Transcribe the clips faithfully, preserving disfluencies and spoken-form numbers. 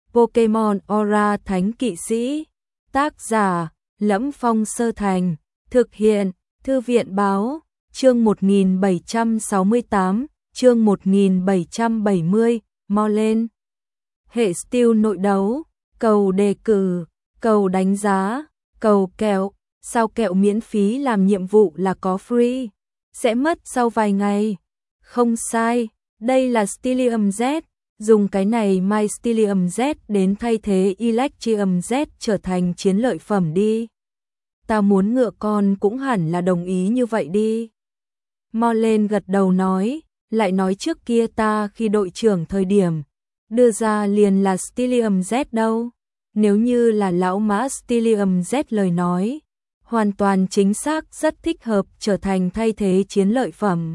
Pokemon Aura Thánh Kỵ Sĩ. Tác giả: Lẫm Phong Sơ Thành. Thực hiện: Thư viện báo. Chương một nghìn bảy trăm sáu mươi tám, chương một nghìn bảy trăm bảy mươi, mau lên. Hệ Steel nội đấu, cầu đề cử, cầu đánh giá, cầu kẹo, sao kẹo miễn phí làm nhiệm vụ là có free, sẽ mất sau vài ngày. Không sai, đây là Stellium Z, dùng cái này My Stellium Z đến thay thế Electrium Z trở thành chiến lợi phẩm đi. Ta muốn ngựa con cũng hẳn là đồng ý như vậy đi. Morlen gật đầu nói, lại nói trước kia ta khi đội trưởng thời điểm đưa ra liền là Stellium Z đâu. Nếu như là lão mã Stellium Z lời nói, hoàn toàn chính xác rất thích hợp trở thành thay thế chiến lợi phẩm.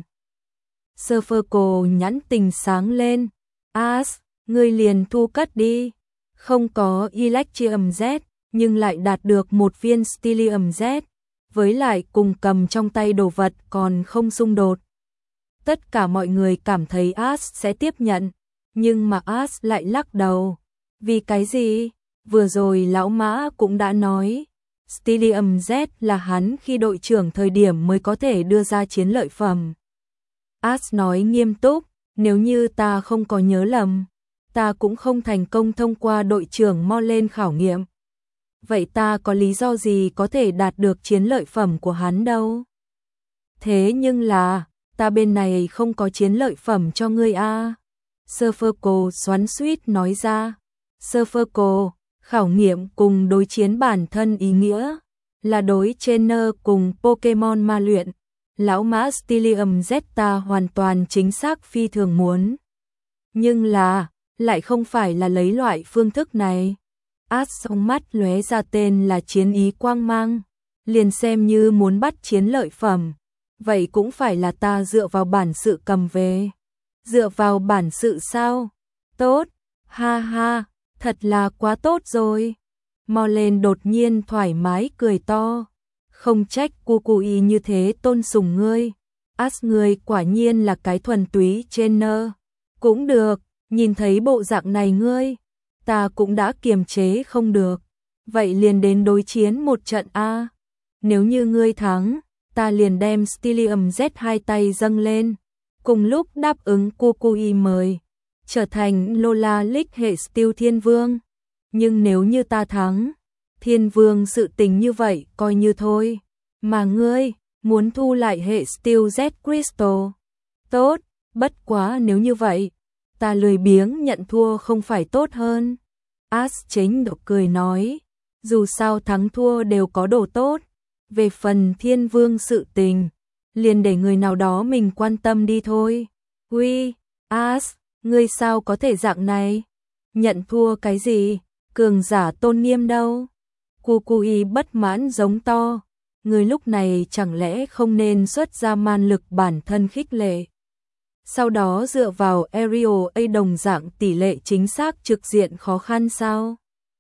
Serverco nhãn tình sáng lên, As, ngươi liền thu cất đi. Không có Electrium Z, nhưng lại đạt được một viên Stellium Z, với lại cùng cầm trong tay đồ vật còn không xung đột. Tất cả mọi người cảm thấy As sẽ tiếp nhận, nhưng mà As lại lắc đầu. Vì cái gì? Vừa rồi lão mã cũng đã nói, Stellium Z là hắn khi đội trưởng thời điểm mới có thể đưa ra chiến lợi phẩm. As nói nghiêm túc, nếu như ta không có nhớ lầm, ta cũng không thành công thông qua đội trưởng Morlen khảo nghiệm. Vậy ta có lý do gì có thể đạt được chiến lợi phẩm của hắn đâu? Thế nhưng là, ta bên này không có chiến lợi phẩm cho ngươi a. À. Serverco xoắn xuýt nói ra. Serverco, khảo nghiệm cùng đối chiến bản thân ý nghĩa, là đối trainer cùng Pokemon ma luyện. Lão mã Stellium Z ta hoàn toàn chính xác phi thường muốn. Nhưng là, lại không phải là lấy loại phương thức này. As song mắt lóe ra tên là chiến ý quang mang, liền xem như muốn bắt chiến lợi phẩm, vậy cũng phải là ta dựa vào bản sự cầm về. Dựa vào bản sự sao? Tốt, ha ha, thật là quá tốt rồi. Morlen đột nhiên thoải mái cười to, không trách Kukui như thế tôn sùng ngươi. As ngươi quả nhiên là cái thuần túy trainer. Cũng được, nhìn thấy bộ dạng này ngươi, ta cũng đã kiềm chế không được. Vậy liền đến đối chiến một trận a. Nếu như ngươi thắng, ta liền đem Stellium Z hai tay dâng lên, cùng lúc đáp ứng Kukui mời, trở thành Lola League hệ Steel Thiên Vương. Nhưng nếu như ta thắng, Thiên Vương sự tình như vậy coi như thôi. Mà ngươi, muốn thu lại hệ Steel Z Crystal. Tốt, bất quá nếu như vậy, ta lười biếng nhận thua không phải tốt hơn. As chính độc cười nói, dù sao thắng thua đều có đồ tốt. Về phần Thiên Vương sự tình, liền để người nào đó mình quan tâm đi thôi. Uy, As, ngươi sao có thể dạng này? Nhận thua cái gì? Cường giả tôn nghiêm đâu? Kukui bất mãn giống to, người lúc này chẳng lẽ không nên xuất ra man lực bản thân khích lệ. Sau đó dựa vào Aerial A đồng dạng tỷ lệ chính xác trực diện khó khăn sao?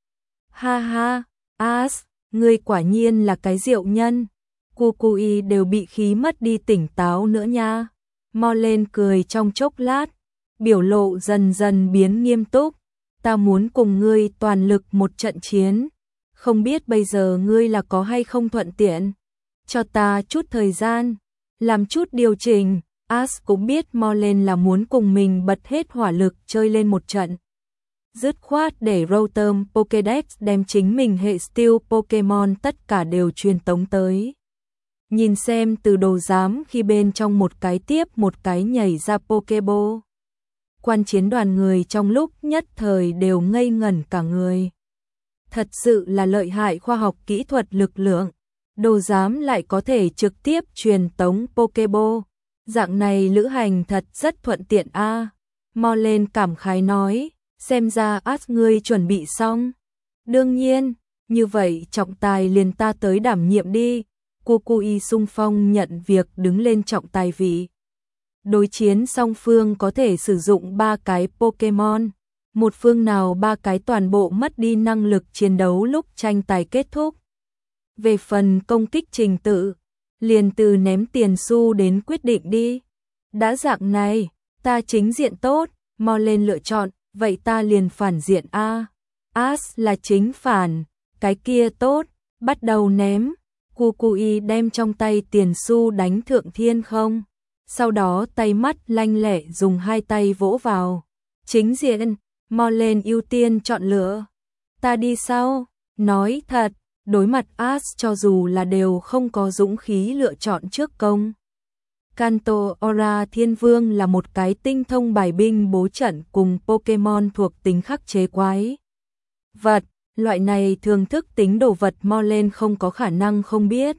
Ha ha, As, ngươi quả nhiên là cái diệu nhân. Kukui đều bị khí mất đi tỉnh táo nữa nha. Morlen cười trong chốc lát, biểu lộ dần dần biến nghiêm túc. Ta muốn cùng ngươi toàn lực một trận chiến. Không biết bây giờ ngươi là có hay không thuận tiện. Cho ta chút thời gian, làm chút điều chỉnh. As cũng biết Morlen là muốn cùng mình bật hết hỏa lực chơi lên một trận. Dứt khoát để Rotom Pokédex đem chính mình hệ Steel Pokemon tất cả đều truyền tống tới. Nhìn xem từ đồ giám khi bên trong một cái tiếp một cái nhảy ra Pokeball. Quan chiến đoàn người trong lúc nhất thời đều ngây ngẩn cả người. Thật sự là lợi hại khoa học kỹ thuật lực lượng. Đồ giám lại có thể trực tiếp truyền tống Pokeball. Dạng này lữ hành thật rất thuận tiện a. À. Morlen cảm khái nói, xem ra As ngươi chuẩn bị xong. Đương nhiên, như vậy trọng tài liền ta tới đảm nhiệm đi. Kukui xung phong nhận việc đứng lên trọng tài vị. Đối chiến song phương có thể sử dụng ba cái Pokemon. Một phương nào ba cái toàn bộ mất đi năng lực chiến đấu lúc tranh tài kết thúc. Về phần công kích trình tự, liền từ ném tiền xu đến quyết định đi. Đã dạng này, ta chính diện tốt, mau lên lựa chọn, vậy ta liền phản diện a. As là chính phản, cái kia tốt, bắt đầu ném. Kukui đem trong tay tiền xu đánh Thượng Thiên không. Sau đó tay mắt lanh lẹ dùng hai tay vỗ vào. Chính diện, Morlane ưu tiên chọn lựa. Ta đi sau, nói thật, đối mặt As cho dù là đều không có dũng khí lựa chọn trước công. Kanto Ora Thiên Vương là một cái tinh thông bài binh bố trận cùng Pokemon thuộc tính khắc chế quái vật, loại này thường thức tính đồ vật Morlane không có khả năng không biết.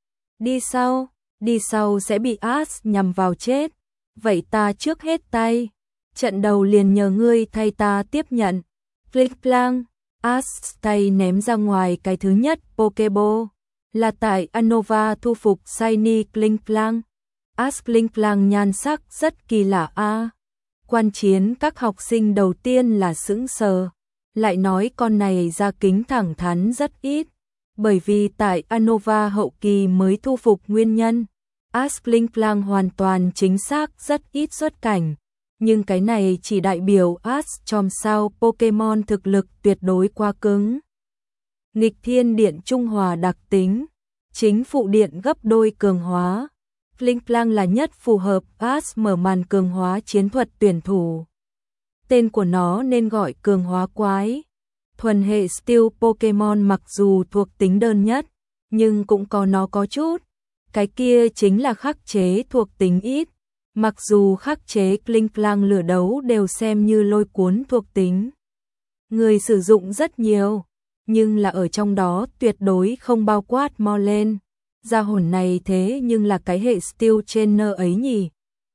Đi sau, đi sau sẽ bị As nhằm vào chết, vậy ta trước hết tay, trận đầu liền nhờ ngươi thay ta tiếp nhận. Klinklang, As tay ném ra ngoài cái thứ nhất Pokeball, là tại Unova thu phục Shiny Klinklang. As Klinklang nhan sắc rất kỳ lạ a. À. Quan chiến các học sinh đầu tiên là sững sờ, lại nói con này ra kính thẳng thắn rất ít, bởi vì tại Unova hậu kỳ mới thu phục nguyên nhân. As Klinklang hoàn toàn chính xác rất ít xuất cảnh, nhưng cái này chỉ đại biểu As chòm sao Pokemon thực lực tuyệt đối quá cứng. Nghịch thiên điện trung hòa đặc tính, chính phụ điện gấp đôi cường hóa. Klinklang là nhất phù hợp As mở màn cường hóa chiến thuật tuyển thủ. Tên của nó nên gọi cường hóa quái. Thuần hệ Steel Pokemon mặc dù thuộc tính đơn nhất, nhưng cũng có nó có chút. Cái kia chính là khắc chế thuộc tính ít. Mặc dù khắc chế Klinklang lửa đấu đều xem như lôi cuốn thuộc tính. Người sử dụng rất nhiều, nhưng là ở trong đó tuyệt đối không bao quát Morlane. Gia hồn này thế nhưng là cái hệ Steel Trainer ấy nhỉ.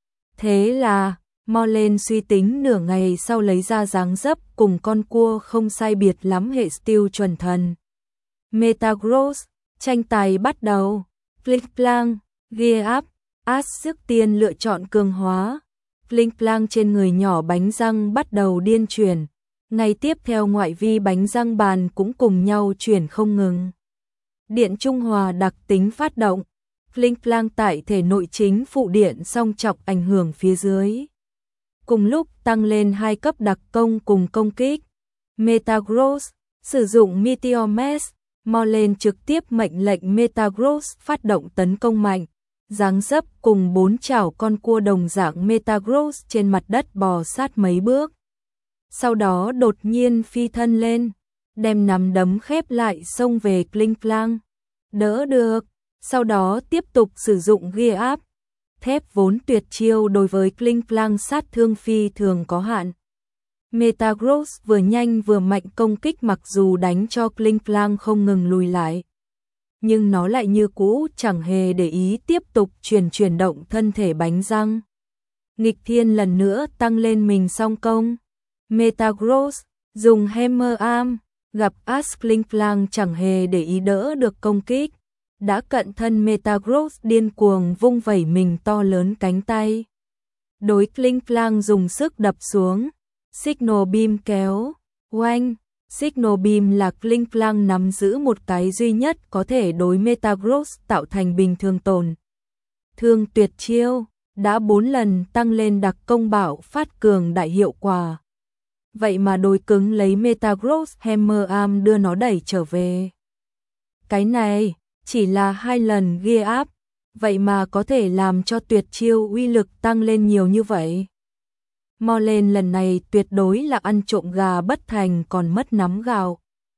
Thế là, Morlane suy tính nửa ngày sau lấy ra dáng dấp cùng con cua không sai biệt lắm hệ Steel chuẩn thần. Metagross, tranh tài bắt đầu. Klinklang, Gear Up, As trước tiên lựa chọn cường hóa. Klinklang trên người nhỏ bánh răng bắt đầu điên chuyển. Ngay tiếp theo ngoại vi bánh răng bàn cũng cùng nhau chuyển không ngừng. Điện trung hòa đặc tính phát động. Klinklang tại thể nội chính phụ điện song trọng ảnh hưởng phía dưới. Cùng lúc tăng lên hai cấp đặc công cùng công kích. Metagross, sử dụng Meteor Mash, Morlane trực tiếp mệnh lệnh Metagross phát động tấn công mạnh. Dáng dấp cùng bốn chảo con cua đồng dạng Metagross trên mặt đất bò sát mấy bước. Sau đó đột nhiên phi thân lên, đem nắm đấm khép lại xông về Klinklang. Đỡ được, sau đó tiếp tục sử dụng Gear Up. Thép vốn tuyệt chiêu đối với Klinklang sát thương phi thường có hạn. Metagross vừa nhanh vừa mạnh công kích mặc dù đánh cho Klinklang không ngừng lùi lại. Nhưng nó lại như cũ chẳng hề để ý tiếp tục chuyển chuyển động thân thể bánh răng. Nghịch thiên lần nữa tăng lên mình song công. Metagross dùng Hammer Arm, gặp As Klinklang chẳng hề để ý đỡ được công kích. Đã cận thân Metagross điên cuồng vung vẩy mình to lớn cánh tay. Đối Klinklang dùng sức đập xuống. Signal Beam kéo, oanh. Signal Beam là Klinklang nắm giữ một cái duy nhất có thể đối Metagross tạo thành bình thường tổn. Thương tuyệt chiêu, đã bốn lần tăng lên đặc công bạo phát cường đại hiệu quả. Vậy mà đối cứng lấy Metagross Hammer Arm đưa nó đẩy trở về. Cái này chỉ là hai lần Gear Up, vậy mà có thể làm cho tuyệt chiêu uy lực tăng lên nhiều như vậy. Morlane lần này tuyệt đối là ăn trộm gà bất thành còn mất nắm gạo.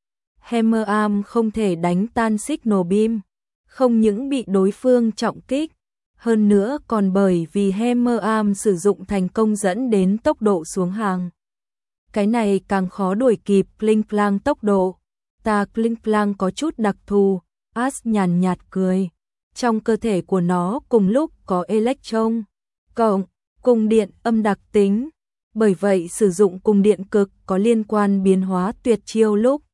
Hammer Arm không thể đánh tan Signal Beam, không những bị đối phương trọng kích, hơn nữa còn bởi vì Hammer Arm sử dụng thành công dẫn đến tốc độ xuống hàng. Cái này càng khó đuổi kịp Klinklang tốc độ. Ta Klinklang có chút đặc thù, As nhàn nhạt cười. Trong cơ thể của nó cùng lúc có Electron, cộng, cùng điện âm đặc tính. Bởi vậy sử dụng cùng điện cực có liên quan biến hóa tuyệt chiêu lúc.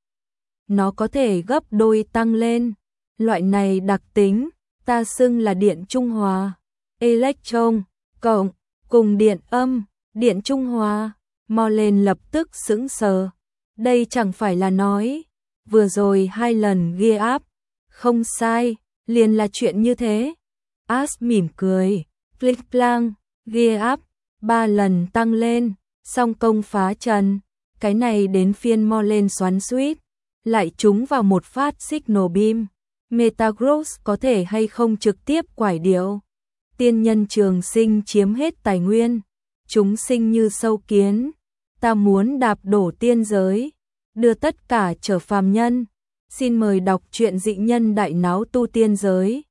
Nó có thể gấp đôi tăng lên. Loại này đặc tính, ta xưng là điện trung hòa. Electron, cộng, cùng điện âm, điện trung hòa. Morlane lập tức sững sờ. Đây chẳng phải là nói. Vừa rồi hai lần Gear Up. Không sai, liền là chuyện như thế. As mỉm cười. Klinklang, Gear Up. Ba lần tăng lên, song công phá trần. Cái này đến phiên mo lên xoắn suýt, lại trúng vào một phát signal beam. Metagross có thể hay không trực tiếp quải điệu. Tiên nhân trường sinh chiếm hết tài nguyên. Chúng sinh như sâu kiến. Ta muốn đạp đổ tiên giới. Đưa tất cả trở phàm nhân. Xin mời đọc truyện Dị Nhân Đại Náo Tu Tiên Giới.